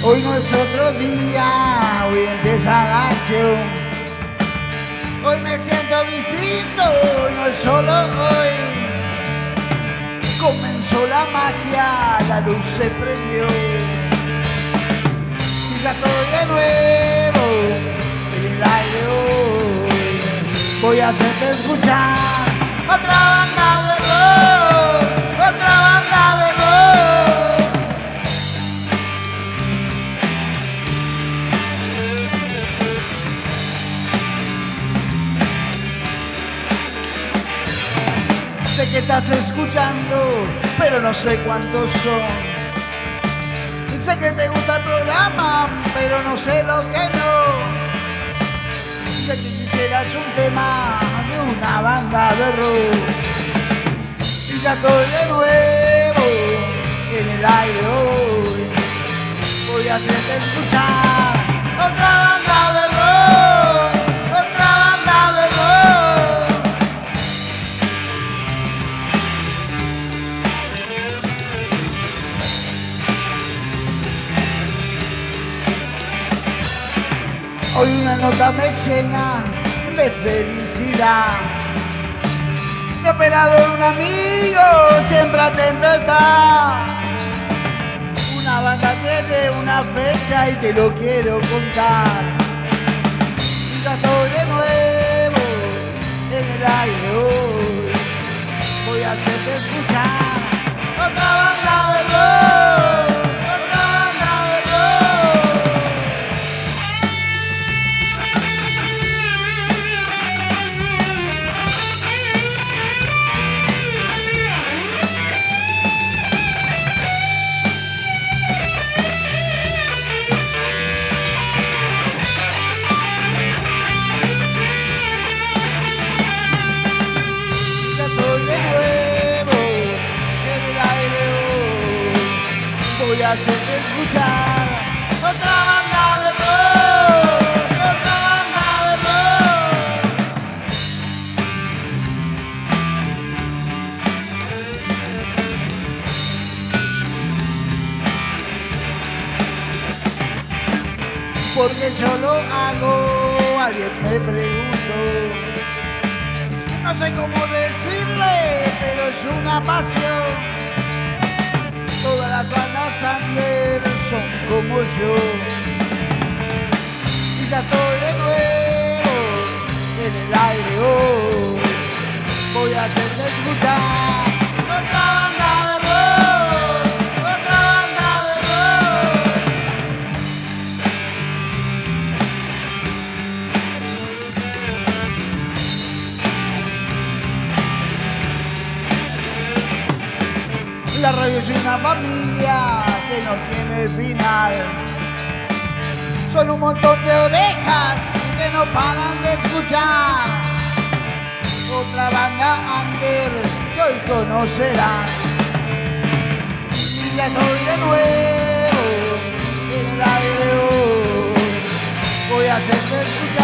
Hoy no es otro día, hoy empieza la acción. Hoy me siento distinto, hoy no es solo hoy. Comenzó la magia, la luz se prendió. Y ya estoy de nuevo en el aire hoy. Voy a hacerte escuchar otra banda de rock, otra banda de rock. Sé que estás escuchando, pero no sé cuántos son. Sé que te gusta el programa, pero no sé lo que no. Sé que quisieras un tema de una banda de rock. Y ya estoy de nuevo en el aire hoy. Voy a hacerte escuchar otra banda de rock, otra banda de rock. Hoy una nota me llena de felicidad. Mi operador, un amigo, siempre atento está. Una banda tiene una fecha y te lo quiero contar. Y ya estoy de nuevo en el aire hoy. Voy a hacerte escuchar otra banda de rock, otra banda de rock. Voy a hacerte escuchar otra banda de rock, otra banda de rock. Porque yo lo hago, alguien me preguntó. No sé cómo decirle, pero es una pasión. Todas las bandas under son como yo. Y ya estoy de nuevo en el aire hoy. Voy a hacerte escuchar otra banda de rock, otra banda de rock. La radio es una familia que no tiene final. Son un montón de orejas que no paran de escuchar. Otra banda under que hoy conocerán. Y ya estoy de nuevo en el aire hoy. Voy a hacerte escuchar